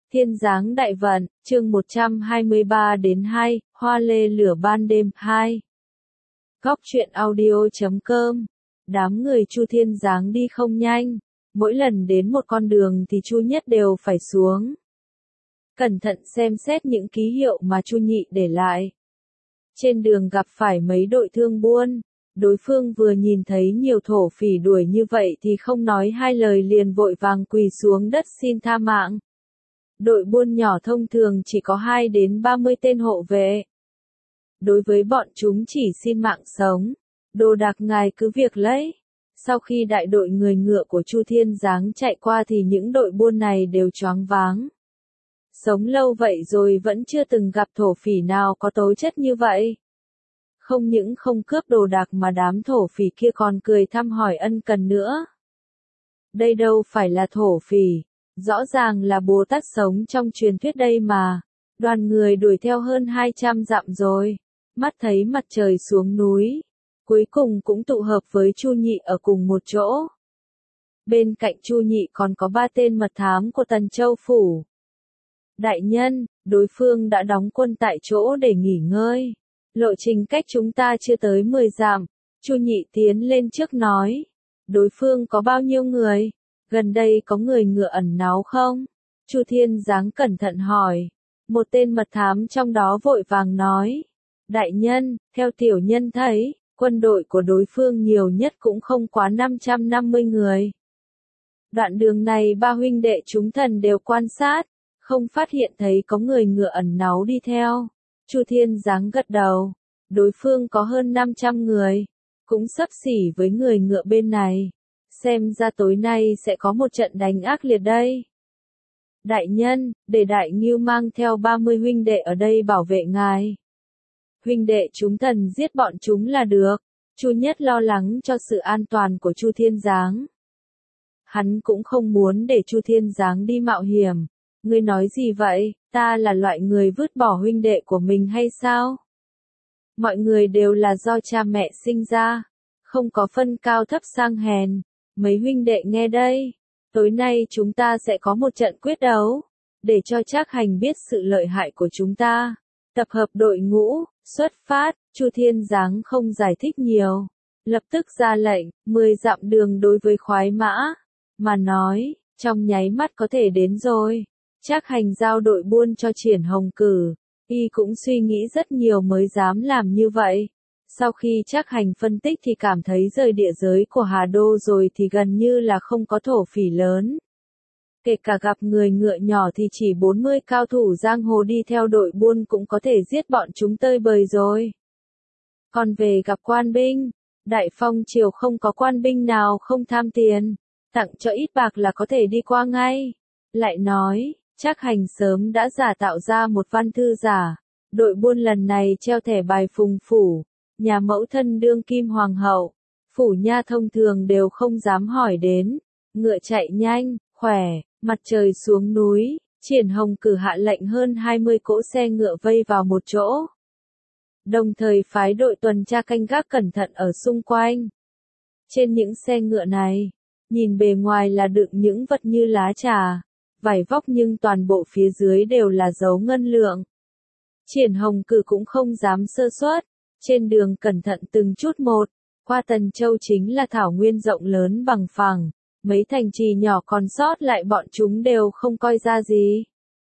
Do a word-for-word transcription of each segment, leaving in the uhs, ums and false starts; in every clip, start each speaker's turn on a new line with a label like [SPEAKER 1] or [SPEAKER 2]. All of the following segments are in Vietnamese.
[SPEAKER 1] Thiên giáng đại vận, chương một trăm hai mươi ba đến hai, hoa lê lửa ban đêm, hai. Góc truyện audio chấm com. Đám người Chu Thiên Giáng đi không nhanh, mỗi lần đến một con đường thì Chu Nhất đều phải xuống. Cẩn thận xem xét những ký hiệu mà Chu Nhị để lại. Trên đường gặp phải mấy đội thương buôn, đối phương vừa nhìn thấy nhiều thổ phỉ đuổi như vậy thì không nói hai lời liền vội vàng quỳ xuống đất xin tha mạng. Đội buôn nhỏ thông thường chỉ có hai đến ba mươi tên hộ vệ. Đối với bọn chúng chỉ xin mạng sống, đồ đạc ngài cứ việc lấy. Sau khi đại đội người ngựa của Chu Thiên Giáng chạy qua thì những đội buôn này đều choáng váng. Sống lâu vậy rồi vẫn chưa từng gặp thổ phỉ nào có tố chất như vậy. Không những không cướp đồ đạc mà đám thổ phỉ kia còn cười thăm hỏi ân cần nữa. Đây đâu phải là thổ phỉ, rõ ràng là Bồ Tát sống trong truyền thuyết đây mà. Đoàn người đuổi theo hơn hai trăm dặm rồi, mắt thấy mặt trời xuống núi, cuối cùng cũng tụ hợp với Chu Nhị ở cùng một chỗ. Bên cạnh Chu Nhị còn có ba tên mật thám của Tần Châu Phủ. Đại nhân, đối phương đã đóng quân tại chỗ để nghỉ ngơi. Lộ trình cách chúng ta chưa tới mười dặm. Chu Nhị tiến lên trước nói. Đối phương có bao nhiêu người? Gần đây có người ngựa ẩn náu không? Chu Thiên Giáng cẩn thận hỏi. Một tên mật thám trong đó vội vàng nói. Đại nhân, theo tiểu nhân thấy, quân đội của đối phương nhiều nhất cũng không quá năm trăm năm mươi người. Đoạn đường này ba huynh đệ chúng thần đều quan sát, không phát hiện thấy có người ngựa ẩn náu đi theo. Chu Thiên Giáng gật đầu. Đối phương có hơn năm trăm người, cũng xấp xỉ với người ngựa bên này. Xem ra tối nay sẽ có một trận đánh ác liệt đây. Đại nhân, để Đại Ngưu mang theo ba mươi huynh đệ ở đây bảo vệ ngài. Huynh đệ chúng thần giết bọn chúng là được. Chu Nhất lo lắng cho sự an toàn của Chu Thiên Giáng. Hắn cũng không muốn để Chu Thiên Giáng đi mạo hiểm. Ngươi nói gì vậy, ta là loại người vứt bỏ huynh đệ của mình hay sao? Mọi người đều là do cha mẹ sinh ra, không có phân cao thấp sang hèn. Mấy huynh đệ nghe đây, tối nay chúng ta sẽ có một trận quyết đấu, để cho Trác Hành biết sự lợi hại của chúng ta. Tập hợp đội ngũ, xuất phát. Chu Thiên Giáng không giải thích nhiều, lập tức ra lệnh, mười dặm đường đối với khoái mã, mà nói, trong nháy mắt có thể đến rồi. Trác Hành giao đội buôn cho Triển Hồng Cử, y cũng suy nghĩ rất nhiều mới dám làm như vậy. Sau khi Trác Hành phân tích thì cảm thấy rời địa giới của Hà Đô rồi thì gần như là không có thổ phỉ lớn. Kể cả gặp người ngựa nhỏ thì chỉ bốn mươi cao thủ giang hồ đi theo đội buôn cũng có thể giết bọn chúng tơi bời rồi. Còn về gặp quan binh, Đại Phong triều không có quan binh nào không tham tiền, tặng cho ít bạc là có thể đi qua ngay. Lại nói, Trác Hành sớm đã giả tạo ra một văn thư giả, đội buôn lần này treo thẻ bài phùng phủ, nhà mẫu thân đương kim hoàng hậu, phủ nha thông thường đều không dám hỏi đến, ngựa chạy nhanh, khỏe, mặt trời xuống núi, Triển Hồng Cử hạ lệnh hơn hai mươi cỗ xe ngựa vây vào một chỗ. Đồng thời phái đội tuần tra canh gác cẩn thận ở xung quanh. Trên những xe ngựa này, nhìn bề ngoài là đựng những vật như lá trà, vải vóc nhưng toàn bộ phía dưới đều là dấu ngân lượng. Triển Hồng Cử cũng không dám sơ suất, trên đường cẩn thận từng chút một, qua Tần Châu chính là thảo nguyên rộng lớn bằng phẳng, mấy thành trì nhỏ còn sót lại bọn chúng đều không coi ra gì.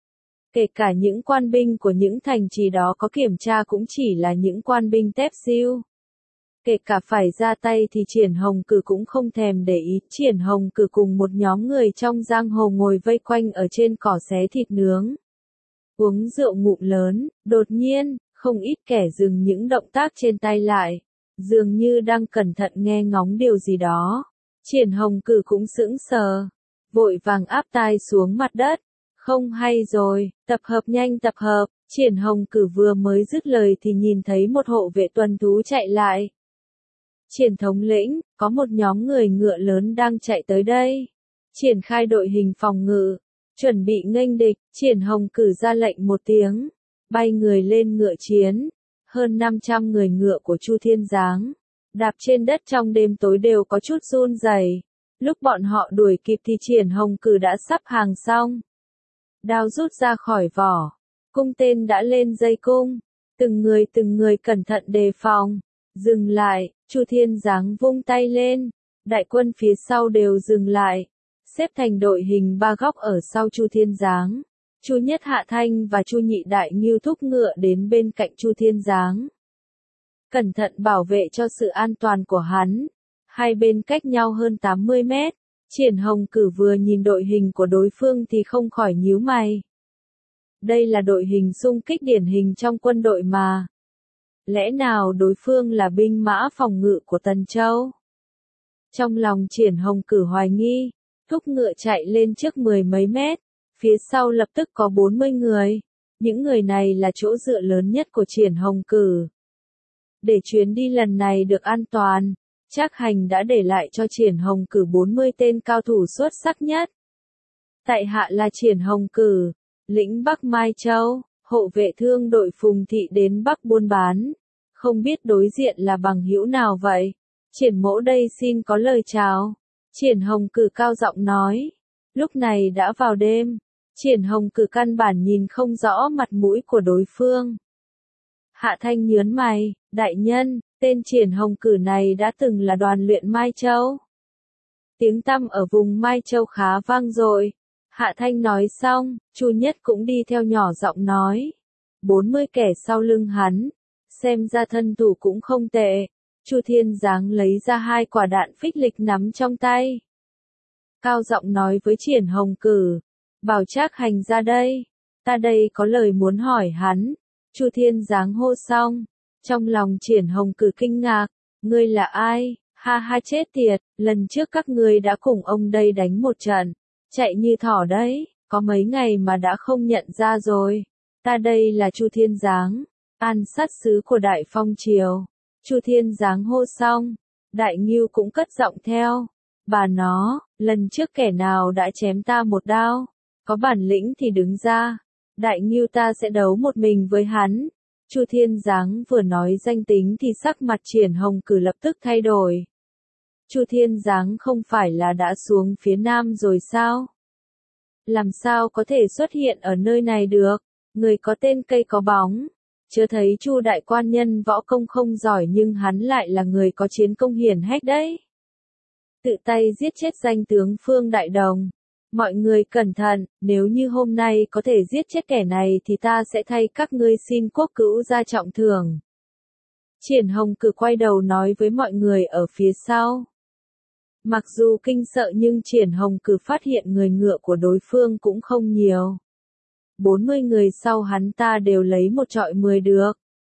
[SPEAKER 1] Kể cả những quan binh của những thành trì đó có kiểm tra cũng chỉ là những quan binh tép siêu. Kể cả phải ra tay thì Triển Hồng Cử cũng không thèm để ý. Triển Hồng Cử cùng một nhóm người trong giang hồ ngồi vây quanh ở trên cỏ xé thịt nướng, uống rượu ngụm lớn. Đột nhiên, không ít kẻ dừng những động tác trên tay lại, dường như đang cẩn thận nghe ngóng điều gì đó. Triển Hồng Cử cũng sững sờ, vội vàng áp tai xuống mặt đất. Không hay rồi, tập hợp nhanh tập hợp. Triển Hồng Cử vừa mới dứt lời thì nhìn thấy một hộ vệ tuần thú chạy lại. Triển thống lĩnh, có một nhóm người ngựa lớn đang chạy tới đây. Triển khai đội hình phòng ngự, chuẩn bị nghênh địch. Triển Hồng Cử ra lệnh một tiếng, bay người lên ngựa chiến. Hơn năm trăm người ngựa của Chu Thiên Giáng, đạp trên đất trong đêm tối đều có chút run rẩy. Lúc bọn họ đuổi kịp thì Triển Hồng Cử đã sắp hàng xong. Đao rút ra khỏi vỏ. Cung tên đã lên dây cung. Từng người từng người cẩn thận đề phòng. Dừng lại, Chu Thiên Giáng vung tay lên. Đại quân phía sau đều dừng lại. Xếp thành đội hình ba góc ở sau Chu Thiên Giáng. Chu Nhất Hạ Thanh và Chu Nhị Đại Ngưu thúc ngựa đến bên cạnh Chu Thiên Giáng. Cẩn thận bảo vệ cho sự an toàn của hắn. Hai bên cách nhau hơn tám mươi mét. Triển Hồng Cử vừa nhìn đội hình của đối phương thì không khỏi nhíu mày. Đây là đội hình xung kích điển hình trong quân đội mà. Lẽ nào đối phương là binh mã phòng ngự của Tần Châu? Trong lòng Triển Hồng Cử hoài nghi, thúc ngựa chạy lên trước mười mấy mét, phía sau lập tức có bốn mươi người. Những người này là chỗ dựa lớn nhất của Triển Hồng Cử. Để chuyến đi lần này được an toàn, Trác Hành đã để lại cho Triển Hồng Cử bốn mươi tên cao thủ xuất sắc nhất. Tại hạ là Triển Hồng Cử, lĩnh Bắc Mai Châu, hộ vệ thương đội Phùng Thị đến Bắc buôn bán. Không biết đối diện là bằng hữu nào vậy? Triển mỗ đây xin có lời chào. Triển Hồng Cử cao giọng nói. Lúc này đã vào đêm. Triển Hồng Cử căn bản nhìn không rõ mặt mũi của đối phương. Hạ Thanh nhớn mày, đại nhân, tên Triển Hồng Cử này đã từng là đoàn luyện Mai Châu. Tiếng tăm ở vùng Mai Châu khá vang dội. Hạ Thanh nói xong, Chu Nhất cũng đi theo nhỏ giọng nói. bốn mươi kẻ sau lưng hắn, xem ra thân thủ cũng không tệ. Chu Thiên Giáng lấy ra hai quả đạn phích lịch nắm trong tay. Cao giọng nói với Triển Hồng Cử, bảo Trác Hành ra đây, ta đây có lời muốn hỏi hắn. Chu Thiên Giáng hô xong, trong lòng Triển Hồng Cử kinh ngạc, ngươi là ai? Ha ha chết tiệt, lần trước các ngươi đã cùng ông đây đánh một trận, chạy như thỏ đấy, có mấy ngày mà đã không nhận ra rồi. Ta đây là Chu Thiên Giáng, an sát sứ của Đại Phong Triều. Chu Thiên Giáng hô xong, Đại Ngưu cũng cất giọng theo. Bà nó, lần trước kẻ nào đã chém ta một đao, có bản lĩnh thì đứng ra. Đại Ngưu ta sẽ đấu một mình với hắn. Chu Thiên Giáng vừa nói danh tính thì sắc mặt Triển Hồng Cử lập tức thay đổi. Chu Thiên Giáng không phải là đã xuống phía nam rồi sao? Làm sao có thể xuất hiện ở nơi này được? Người có tên cây có bóng. Chưa thấy Chu đại quan nhân võ công không giỏi nhưng hắn lại là người có chiến công hiển hách đấy. Tự tay giết chết danh tướng Phương Đại Đồng. Mọi người cẩn thận, nếu như hôm nay có thể giết chết kẻ này thì ta sẽ thay các ngươi xin quốc cữu ra trọng thưởng. Triển Hồng Cử quay đầu nói với mọi người ở phía sau. Mặc dù kinh sợ nhưng Triển Hồng Cử phát hiện người ngựa của đối phương cũng không nhiều. bốn mươi người sau hắn ta đều lấy một trọi mười được.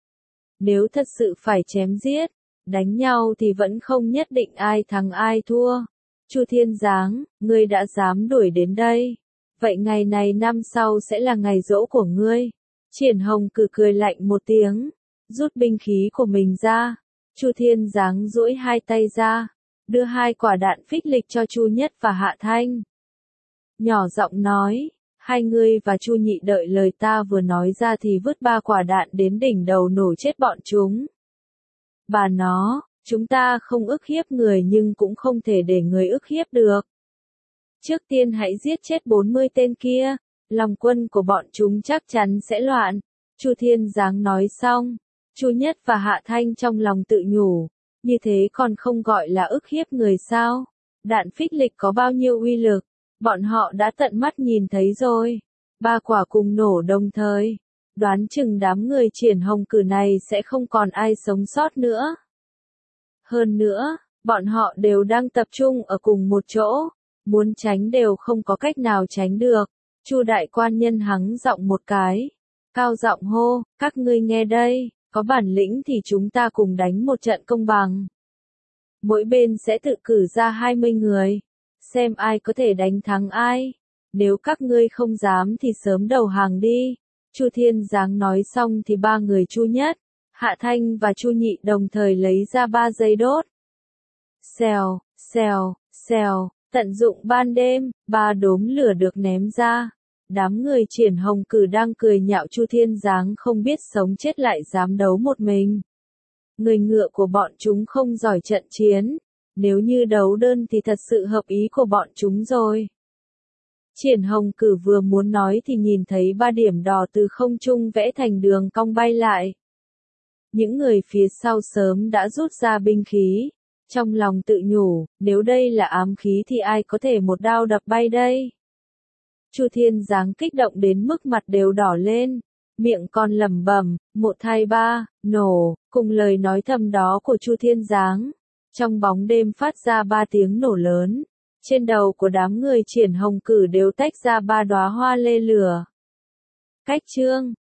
[SPEAKER 1] Nếu thật sự phải chém giết, đánh nhau thì vẫn không nhất định ai thắng ai thua. Chu Thiên Giáng, ngươi đã dám đuổi đến đây. Vậy ngày này năm sau sẽ là ngày giỗ của ngươi. Triển Hồng Cử cười lạnh một tiếng, rút binh khí của mình ra. Chu Thiên Giáng duỗi hai tay ra, đưa hai quả đạn phích lịch cho Chu Nhất và Hạ Thanh. Nhỏ giọng nói, hai ngươi và Chu Nhị đợi lời ta vừa nói ra thì vứt ba quả đạn đến đỉnh đầu nổ chết bọn chúng. Bà nó, chúng ta không ức hiếp người nhưng cũng không thể để người ức hiếp được. Trước tiên hãy giết chết bốn mươi tên kia, lòng quân của bọn chúng chắc chắn sẽ loạn. Chu Thiên Giáng nói xong, Chu Nhất và Hạ Thanh trong lòng tự nhủ, như thế còn không gọi là ức hiếp người sao? Đạn phích lịch có bao nhiêu uy lực, bọn họ đã tận mắt nhìn thấy rồi. Ba quả cùng nổ đồng thời, đoán chừng đám người Triển Hồng Cử này sẽ không còn ai sống sót nữa. Hơn nữa, bọn họ đều đang tập trung ở cùng một chỗ, muốn tránh đều không có cách nào tránh được. Chu đại quan nhân hắng giọng một cái, cao giọng hô, các ngươi nghe đây, có bản lĩnh thì chúng ta cùng đánh một trận công bằng. Mỗi bên sẽ tự cử ra hai mươi người, xem ai có thể đánh thắng ai. Nếu các ngươi không dám thì sớm đầu hàng đi. Chu Thiên Giáng nói xong thì ba người Chu Nhất, Hạ Thanh và Chu Nhị đồng thời lấy ra ba dây đốt. Xèo, xèo, xèo, tận dụng ban đêm, ba đốm lửa được ném ra. Đám người Triển Hồng Cử đang cười nhạo Chu Thiên Giáng không biết sống chết lại dám đấu một mình. Người ngựa của bọn chúng không giỏi trận chiến, nếu như đấu đơn thì thật sự hợp ý của bọn chúng rồi. Triển Hồng Cử vừa muốn nói thì nhìn thấy ba điểm đỏ từ không trung vẽ thành đường cong bay lại. Những người phía sau sớm đã rút ra binh khí, trong lòng tự nhủ, nếu đây là ám khí thì ai có thể một đao đập bay đây. Chu Thiên Giáng kích động đến mức mặt đều đỏ lên, miệng còn lẩm bẩm, một hai ba, nổ, cùng lời nói thầm đó của Chu Thiên Giáng. Trong bóng đêm phát ra ba tiếng nổ lớn, trên đầu của đám người Triển Hồng Cử đều tách ra ba đóa hoa lê lửa. Cách chương